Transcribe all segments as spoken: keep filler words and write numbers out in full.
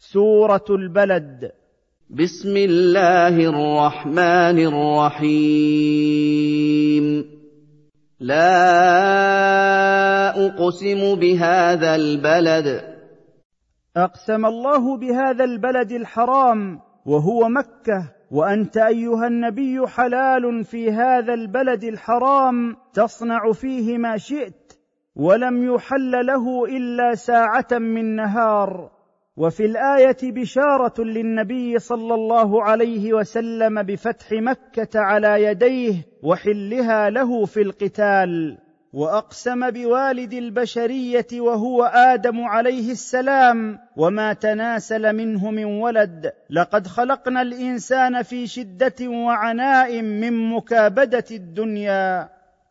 سورة البلد. بسم الله الرحمن الرحيم. لا أقسم بهذا البلد. أقسم الله بهذا البلد الحرام وهو مكة، وأنت أيها النبي حلال في هذا البلد الحرام تصنع فيه ما شئت، ولم يحل له إلا ساعة من نهار. وفي الآية بشارة للنبي صلى الله عليه وسلم بفتح مكة على يديه وحلها له في القتال. وأقسم بوالد البشرية وهو آدم عليه السلام وما تناسل منه من ولد: لقد خلقنا الإنسان في شدة وعناء من مكابدة الدنيا.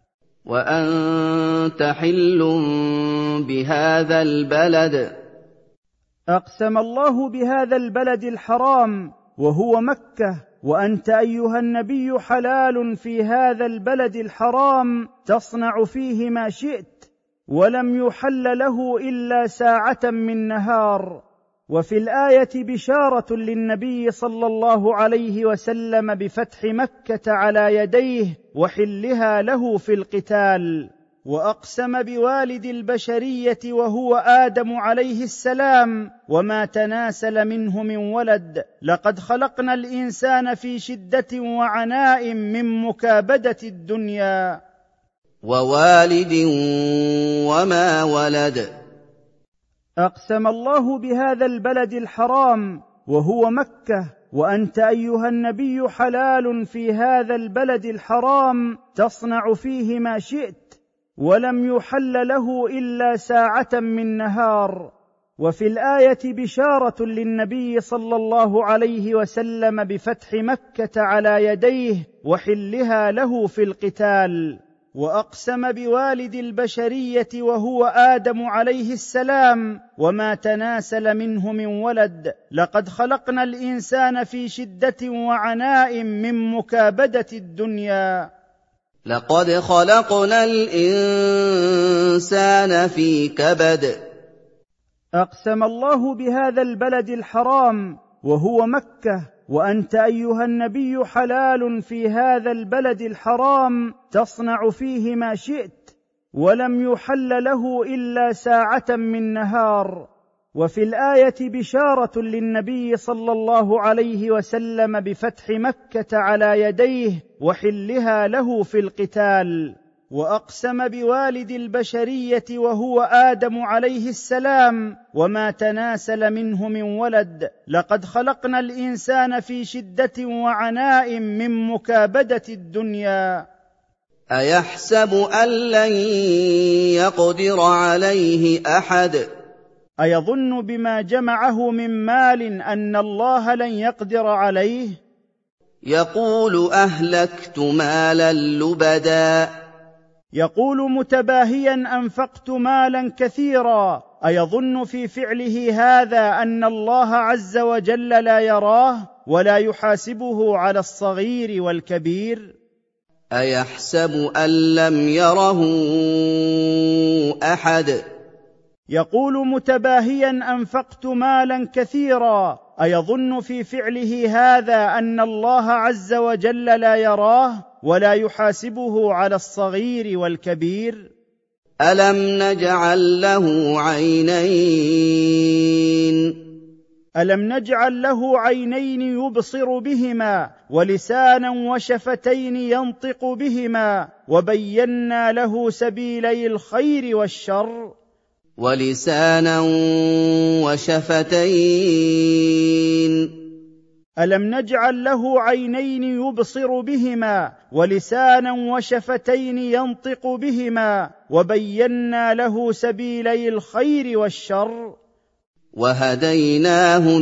وأنت حل بهذا البلد. أقسم الله بهذا البلد الحرام وهو مكة، وأنت أيها النبي حلال في هذا البلد الحرام تصنع فيه ما شئت، ولم يحل له إلا ساعة من نهار. وفي الآية بشارة للنبي صلى الله عليه وسلم بفتح مكة على يديه وحلها له في القتال. وأقسم بوالد البشرية وهو آدم عليه السلام وما تناسل منه من ولد: لقد خلقنا الإنسان في شدة وعناء من مكابدة الدنيا. ووالد وما ولد. أقسم الله بهذا البلد الحرام وهو مكة، وأنت أيها النبي حلال في هذا البلد الحرام تصنع فيه ما شئت، ولم يحل له إلا ساعة من نهار. وفي الآية بشارة للنبي صلى الله عليه وسلم بفتح مكة على يديه وحلها له في القتال. وأقسم بوالد البشرية وهو آدم عليه السلام وما تناسل منه من ولد: لقد خلقنا الإنسان في شدة وعناء من مكابدة الدنيا. لقد خلقنا الإنسان في كبد. أقسم الله بهذا البلد الحرام وهو مكة، وأنت أيها النبي حلال في هذا البلد الحرام تصنع فيه ما شئت، ولم يحل له إلا ساعة من نهار. وفي الآية بشارة للنبي صلى الله عليه وسلم بفتح مكة على يديه وحلها له في القتال. وأقسم بوالد البشرية وهو آدم عليه السلام وما تناسل منه من ولد: لقد خلقنا الإنسان في شدة وعناء من مكابدة الدنيا. أيحسب أن لن يقدر عليه أحد. أيظن بما جمعه من مال أن الله لن يقدر عليه؟ يقول أهلكت مالا لبدا. يقول متباهيا: أنفقت مالا كثيرا. أيظن في فعله هذا أن الله عز وجل لا يراه ولا يحاسبه على الصغير والكبير؟ أيحسب أن لم يره أحد. يقول متباهيا: أنفقت مالا كثيرا. أيظن في فعله هذا أن الله عز وجل لا يراه ولا يحاسبه على الصغير والكبير؟ ألم نجعل له عينين. ألم نجعل له عينين يبصر بهما، ولسانا وشفتين ينطق بهما، وبينا له سبيلي الخير والشر. ولسانا وشفتين. ألم نجعل له عينين يبصر بهما، ولسانا وشفتين ينطق بهما، وبينا له سبيلي الخير والشر. وهديناه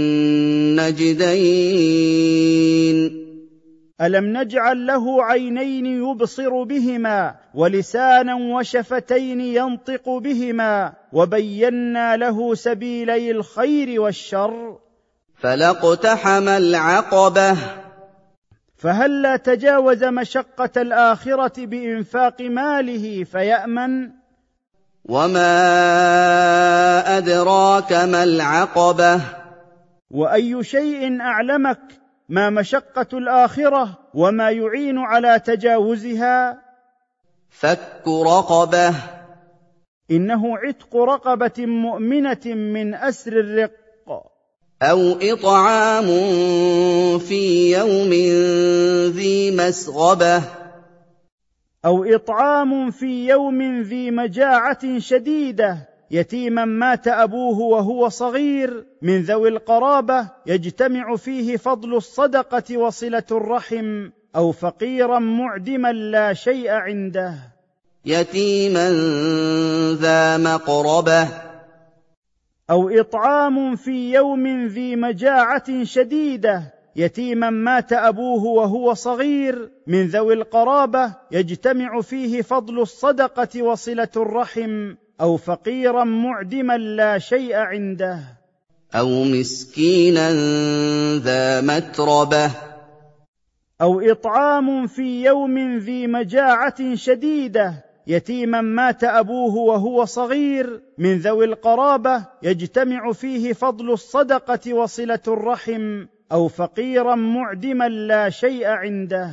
النجدين. ألم نجعل له عينين يبصر بهما، ولسانا وشفتين ينطق بهما، وبينا له سبيلي الخير والشر. فلا اقتحم العقبة. فهلا تجاوز مشقة الآخرة بإنفاق ماله فيأمن. وما أدراك ما العقبة. واي شيء اعلمك ما مشقه الاخره وما يعين على تجاوزها؟ فك رقبه، انه عتق رقبه مؤمنه من اسر الرق، أو إطعام في يوم ذي مسغبة، أو إطعام في يوم ذي مجاعة شديدة يتيما مات أبوه وهو صغير من ذوي القرابة يجتمع فيه فضل الصدقة وصلة الرحم، أو فقيرا معدما لا شيء عنده. يتيما ذا مقربة، أو إطعام في يوم ذي مجاعة شديدة يتيما مات أبوه وهو صغير من ذوي القرابة يجتمع فيه فضل الصدقة وصلة الرحم، أو فقيرا معدما لا شيء عنده. أو مسكينا ذا متربة، أو إطعام في يوم ذي مجاعة شديدة يتيما مات أبوه وهو صغير من ذوي القرابة يجتمع فيه فضل الصدقة وصلة الرحم، أو فقيرا معدما لا شيء عنده.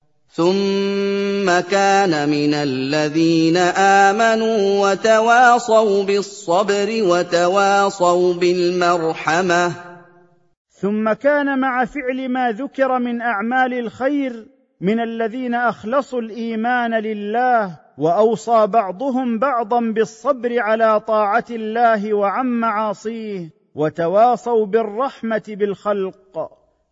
ثم كان من الذين آمنوا وتواصوا بالصبر وتواصوا بالمرحمة. ثم كان مع فعل ما ذكر من أعمال الخير من الذين أخلصوا الإيمان لله، وأوصى بعضهم بعضا بالصبر على طاعة الله وعن معاصيه، وتواصوا بالرحمة بالخلق.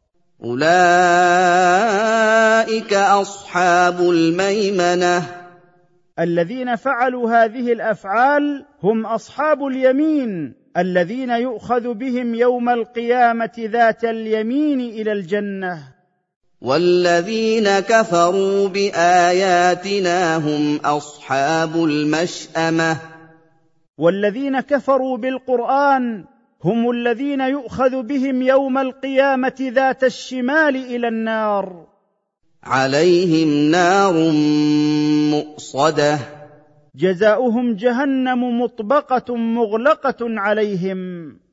أولئك أصحاب الميمنة، الذين فعلوا هذه الأفعال هم أصحاب اليمين الذين يؤخذ بهم يوم القيامة ذات اليمين إلى الجنة. والذين كفروا بآياتنا هم أصحاب المشأمة، والذين كفروا بالقرآن هم الذين يؤخذ بهم يوم القيامة ذات الشمال إلى النار. عليهم نار مؤصدة، جزاؤهم جهنم مطبقة مغلقة عليهم.